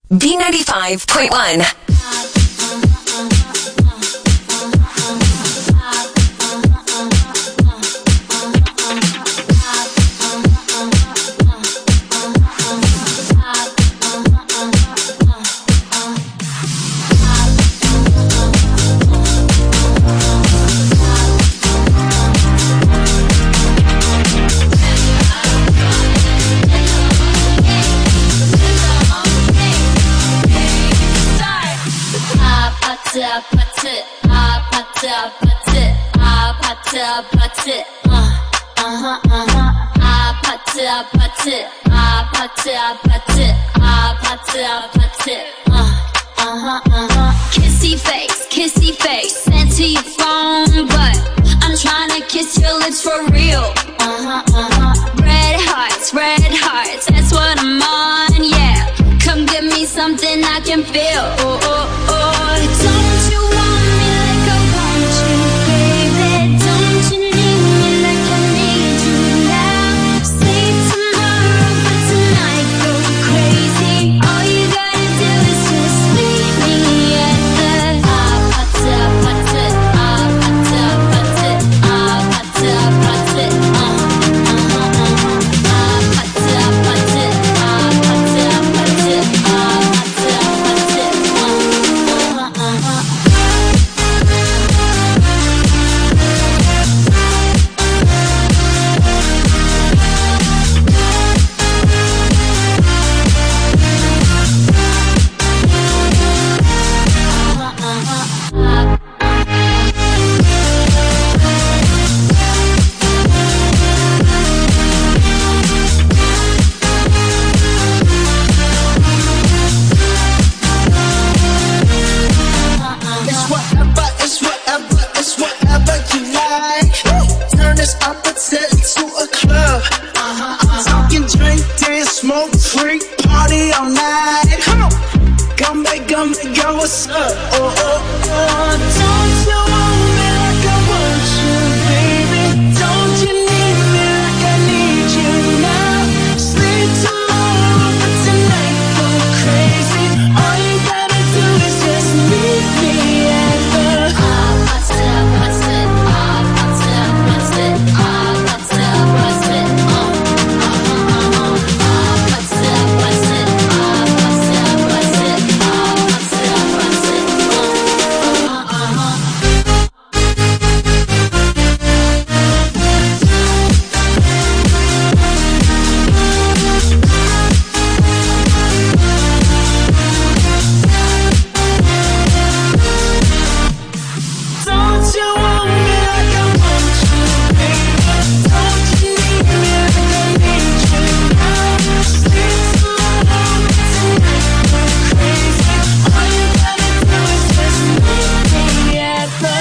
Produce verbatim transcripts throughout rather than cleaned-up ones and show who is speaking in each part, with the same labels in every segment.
Speaker 1: B ninety-five point one.
Speaker 2: Kissy face, kissy face, sent to your phone, but I'm trying to kiss your lips for real. Uh-huh, uh-huh. Red hearts, red hearts, that's what I'm on, yeah. Come give me something I can feel. Oh, oh, oh. Don't you want me like I want you, baby? Don't you need me like I need you now? Sleep tomorrow, but tonight go crazy. All you gotta do is just meet me at the ah-pa-ta, pa-ta, ah-pa-ta, pa-ta, ah-pa-ta, pa-ta, uh, uh-huh, uh-huh, ah-pa-ta, pa-ta, ah-pa-ta, pa-ta, ah-pa-ta, pa-ta, uh, uh-huh, uh-huh.
Speaker 3: It's whatever, it's whatever, it's whatever you like. Turn this opposite to a club. I'm talking drink, dance, smoke, freak, party all night. Come on, come back, come back, girl, what's up? Oh, oh, oh. Don't you want me like I want you, baby? Don't you need me like I need you now? Sleep tomorrow, but tonight go crazy. All you gotta do is just meet me at the
Speaker 2: Ah-pa-ta, pa-ta, ah-pa-ta, pa-ta, ah-pa-ta, pa-ta, uh, uh-huh, uh-huh, ah-pa-ta, pa-ta, ah-pa-ta, pa-ta, ah-pa-ta, pa-ta, uh, uh-huh, uh-huh.
Speaker 3: Don't you want me like I want you, baby? Don't you need me like I need you now? Sleep tomorrow, tonight go crazy. All you gotta do is just meet me at the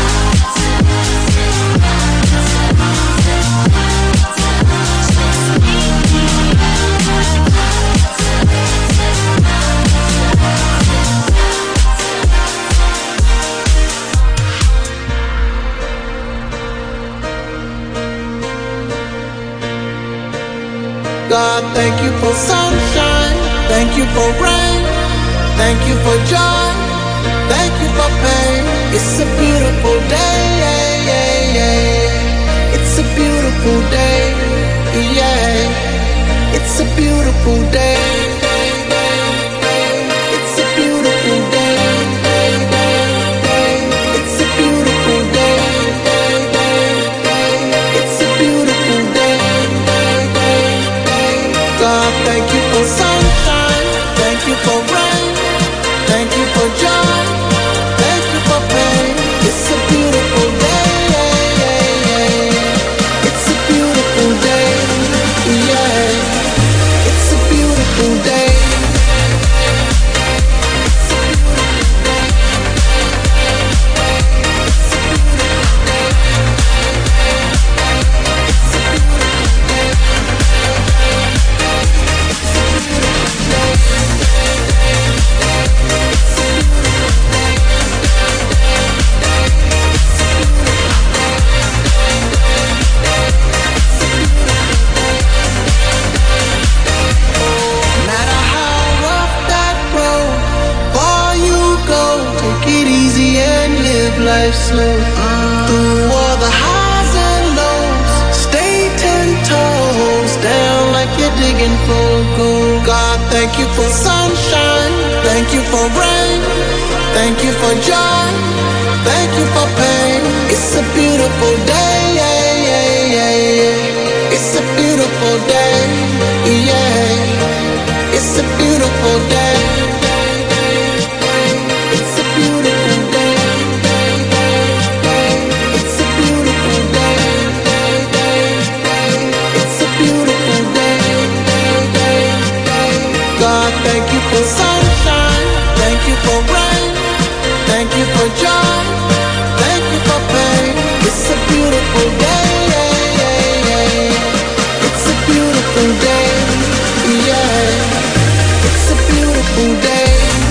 Speaker 4: God, thank you for sunshine, thank you for rain, thank you for joy, thank you for pain. It's a beautiful day, yeah, yeah, yeah. It's a beautiful day, yeah. It's a beautiful day. It's a beautiful day. It's a beautiful day. It's a beautiful day. God, thank you for sunshine, thank you for rain, thank you for joy, thank you for pain. It's a beautiful day, yeah, yeah, yeah. It's a beautiful day, yeah. It's a beautiful day. life slow. Through all the highs and lows, stay ten toes down like you're digging for gold. God, thank you for sunshine, thank you for rain, thank you for joy, thank you for pain. It's a beautiful day, yeah, yeah, yeah, yeah. It's a beautiful day, yeah. It's a beautiful day. It's a beautiful day. It's a beautiful day. It's a beautiful day. God, thank you for sunshine, thank you for rain, thank you for joy, thank you for pain. It's a beautiful day, yeah, yeah, yeah. It's a beautiful day, yeah. It's a beautiful day.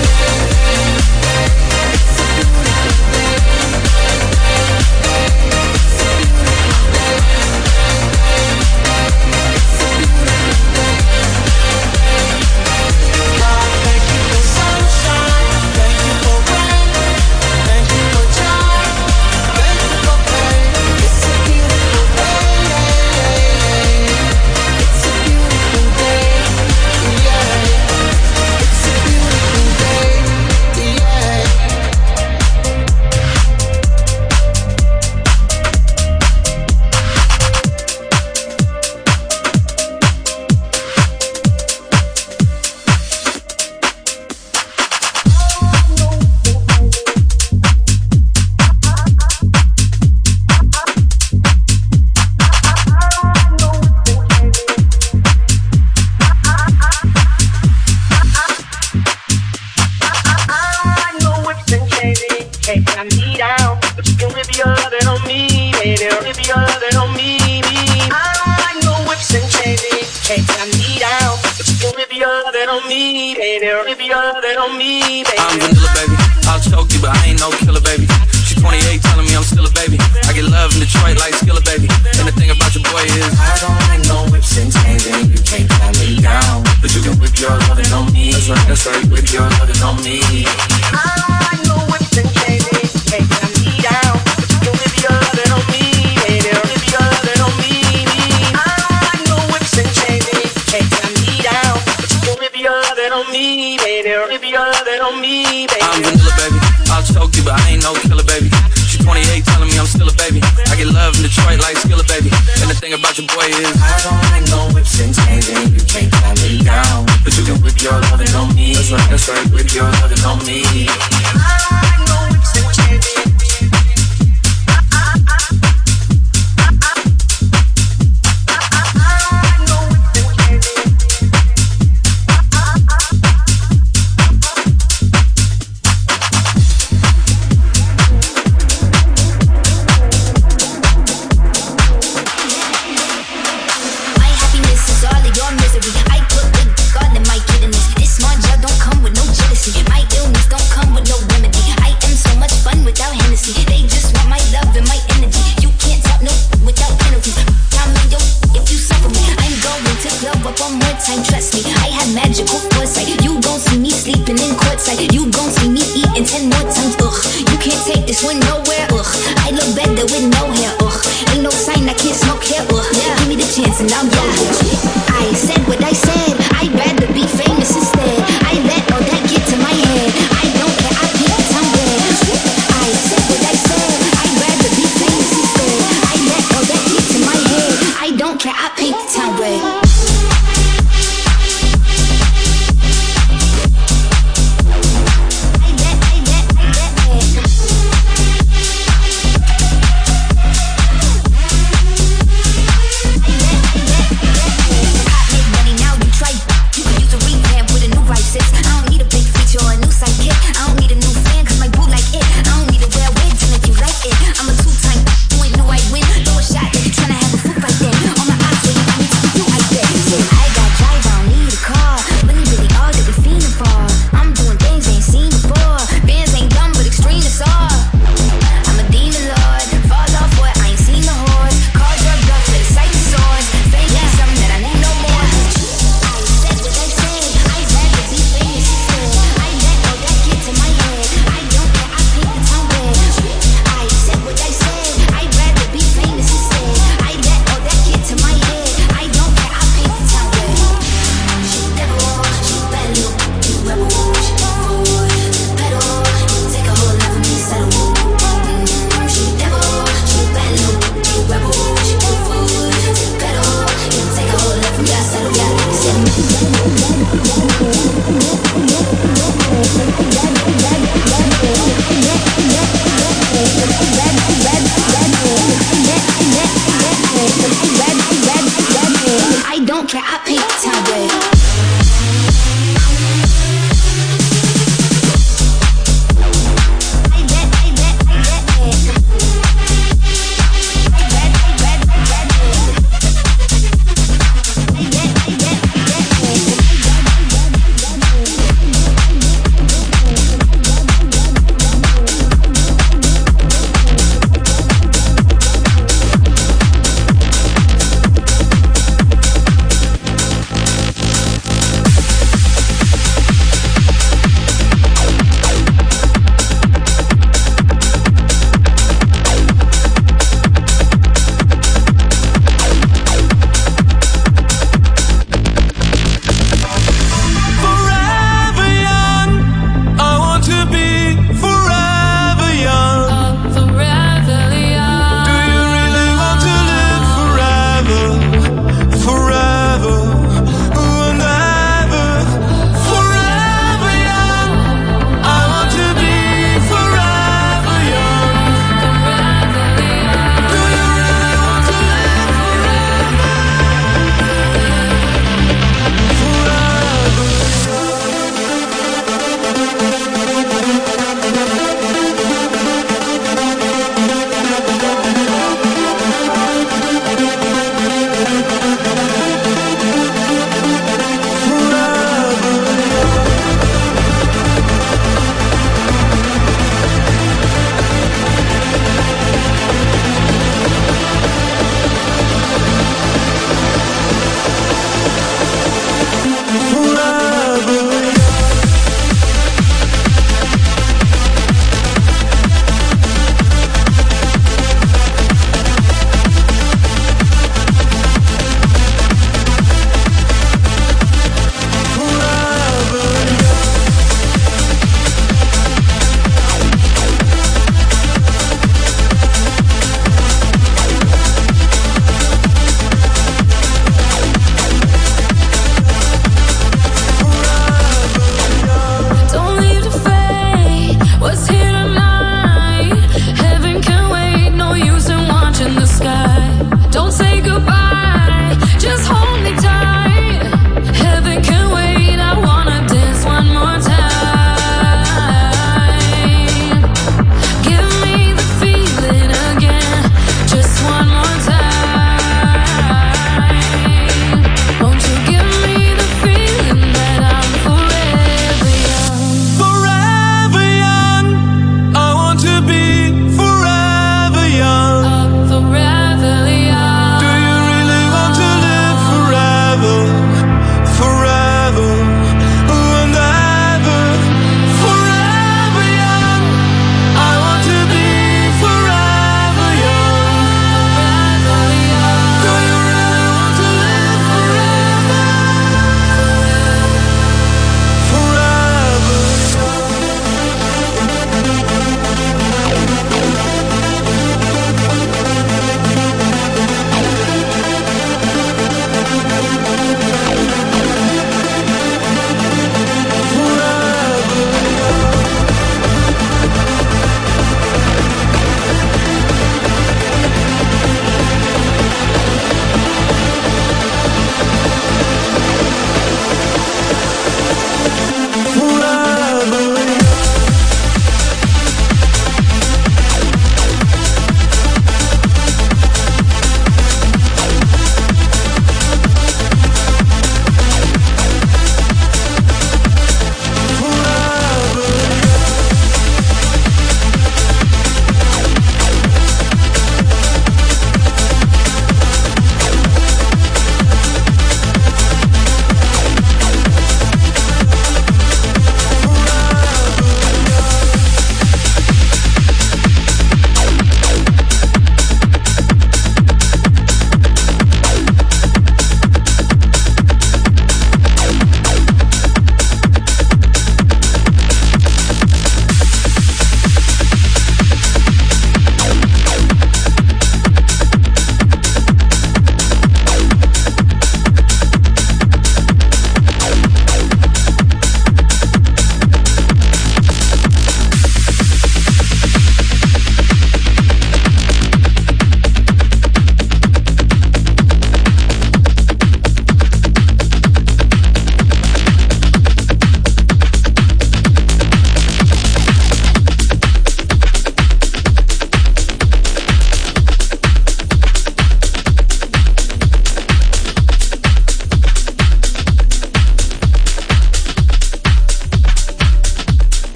Speaker 2: I put big God in my kidneys. This small gel don't come with no jealousy. My illness don't come with no remedy. I don't care, I paint town red.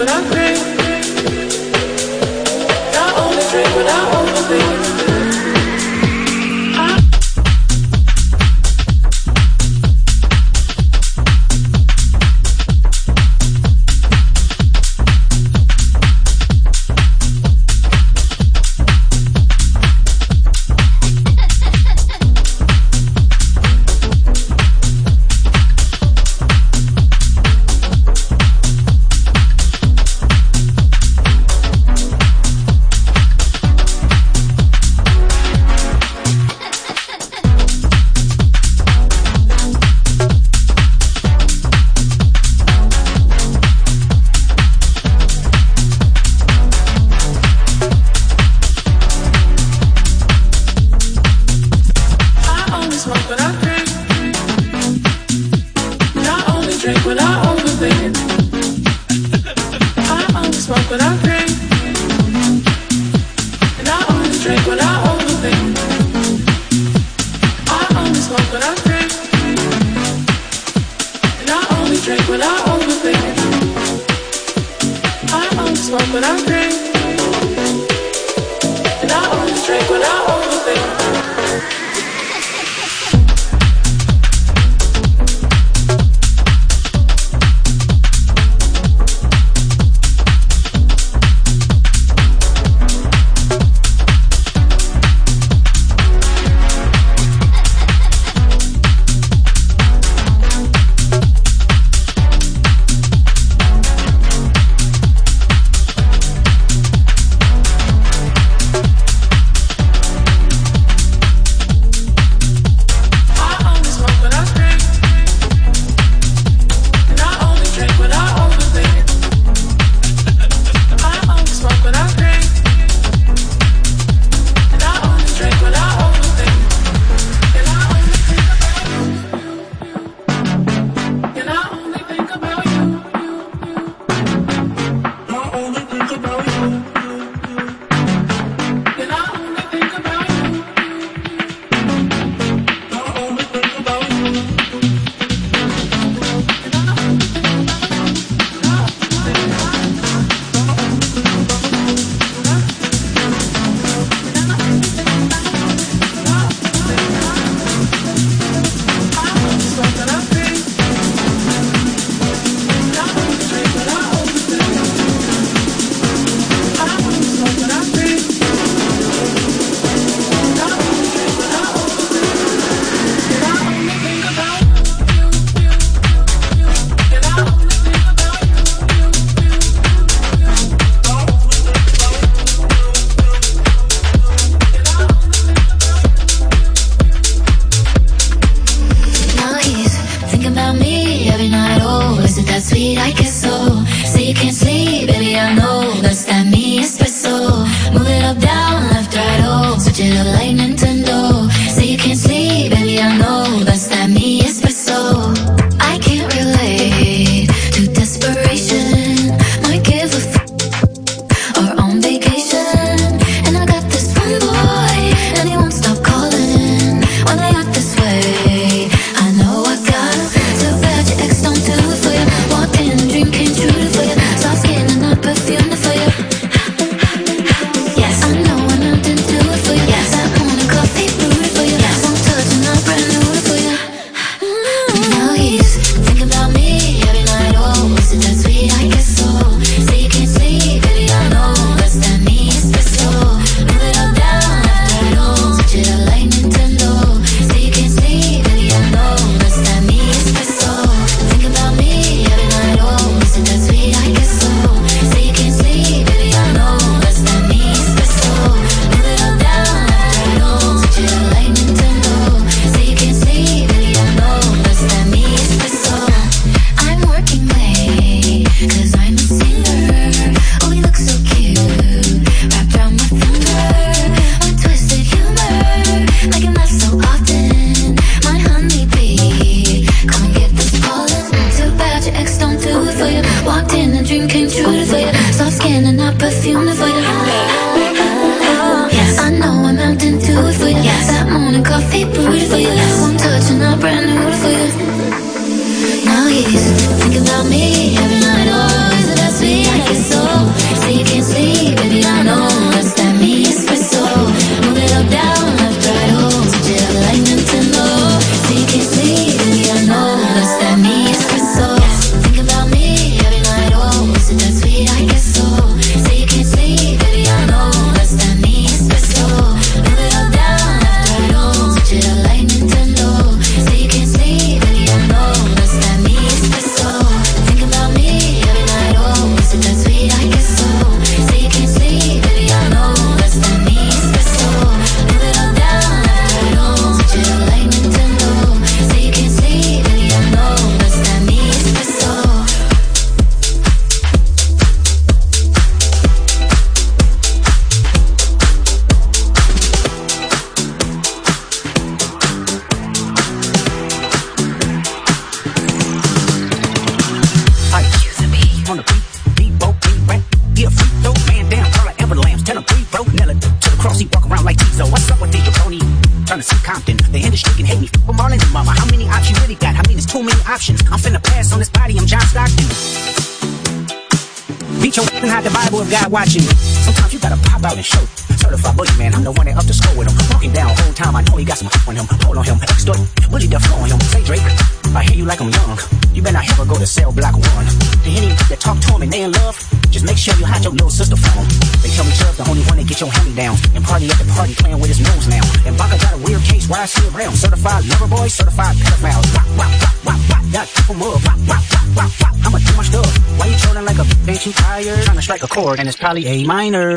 Speaker 4: what I think. I only drink what I overthink.
Speaker 2: Yes, I know I'm not into it for you. Yes, I
Speaker 5: trying to see Compton. The industry can hate me, from Marlon and Mama. How many options you really got? I mean, there's too many options. I'm finna pass on this body, I'm John Stockton. Beat your and hide the Bible if God watching. Sometimes you gotta pop out and show. Certified bully man, I'm the one that up the score with him. Walking down whole time, I know he got some on him. Hold on him, extort, bully the flow on him. Say Drake, I hear you like I'm young. You better not ever go to cell block one. The any that talk to him and they in love, just make sure you hide your little sister phone. They tell me Chubb's the only one that get your hand down. And party at the party playing with his nose now. And Baka got a weird case, why I see around. Certified lover boy, certified pedophiles. Wop, wop, wop, wop, wop, got people move. Wop, wop, wop, wop, wop, I'ma do my stuff. Why you trolling like a bitch, ain't you tired? Trying to strike a chord and it's probably A minor.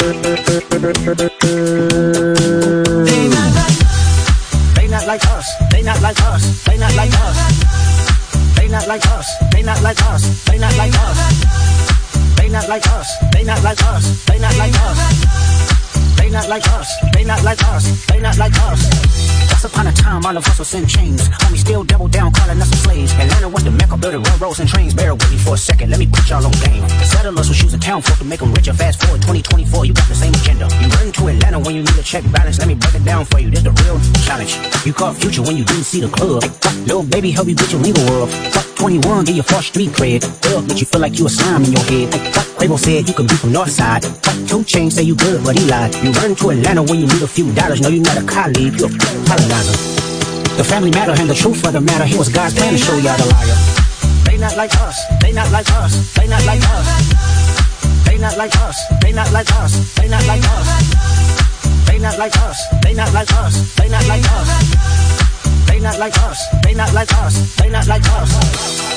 Speaker 5: They not like us. They not like us. They not like us. They not like us. They not like us. They not like us. They not like us. They not like us. They not like us. They not like us. They not like us. They not like us. They not like us. Once upon a time, all of us was in chains. Homie still double down, calling us some slaves. Atlanta was the mecca, building railroads and trains. Bear with me for a second, let me put y'all on game. The settlers was using town folk to make them richer. Fast forward twenty twenty-four, you got the same agenda. You run to Atlanta when you need a check balance. Let me break it down for you, this the real challenge. You caught Future when you didn't see the club. Little baby help you get your legal world. Fuck twenty-one, get your false street cred. Thug make you feel like you a slime in your head. Quavo said you could be from Northside. Two Chainz say you good, but he lied. You run to Atlanta when you need a few dollars. No, you not a colleague, you a colonizer. The family matter and the truth of the matter. He was God's plan to show y'all the liar. They not like us. They not like us. They not like us. They not like us. They not like us. They not like us. They not like us. They not like us. They not like us. They not like us. They not like us. They not like us.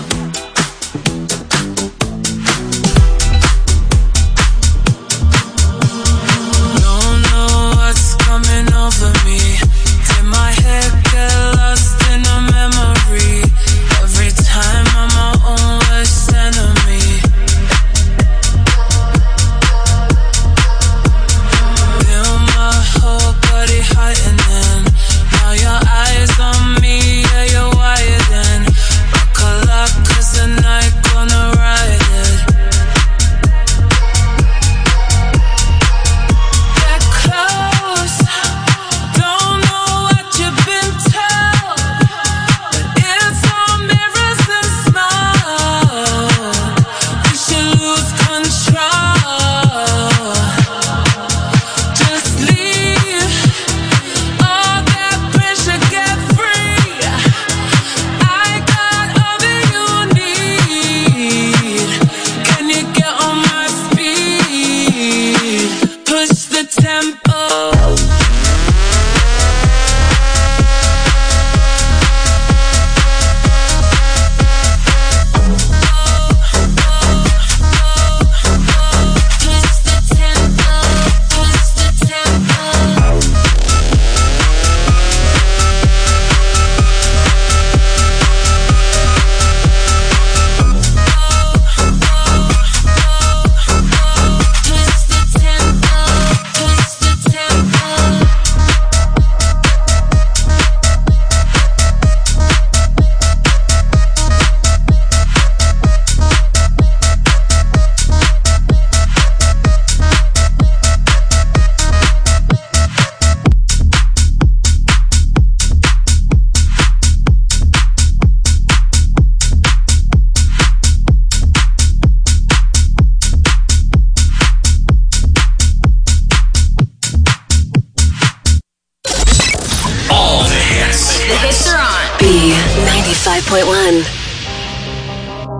Speaker 6: Coming over me, did my head get lost in a memory? Every time I'm my own worst enemy. Feel my whole body heightening. Now your eyes on me, yeah, you're widening. Rock a lot, cause the night gonna ride it. Get close.
Speaker 1: ninety-five point one.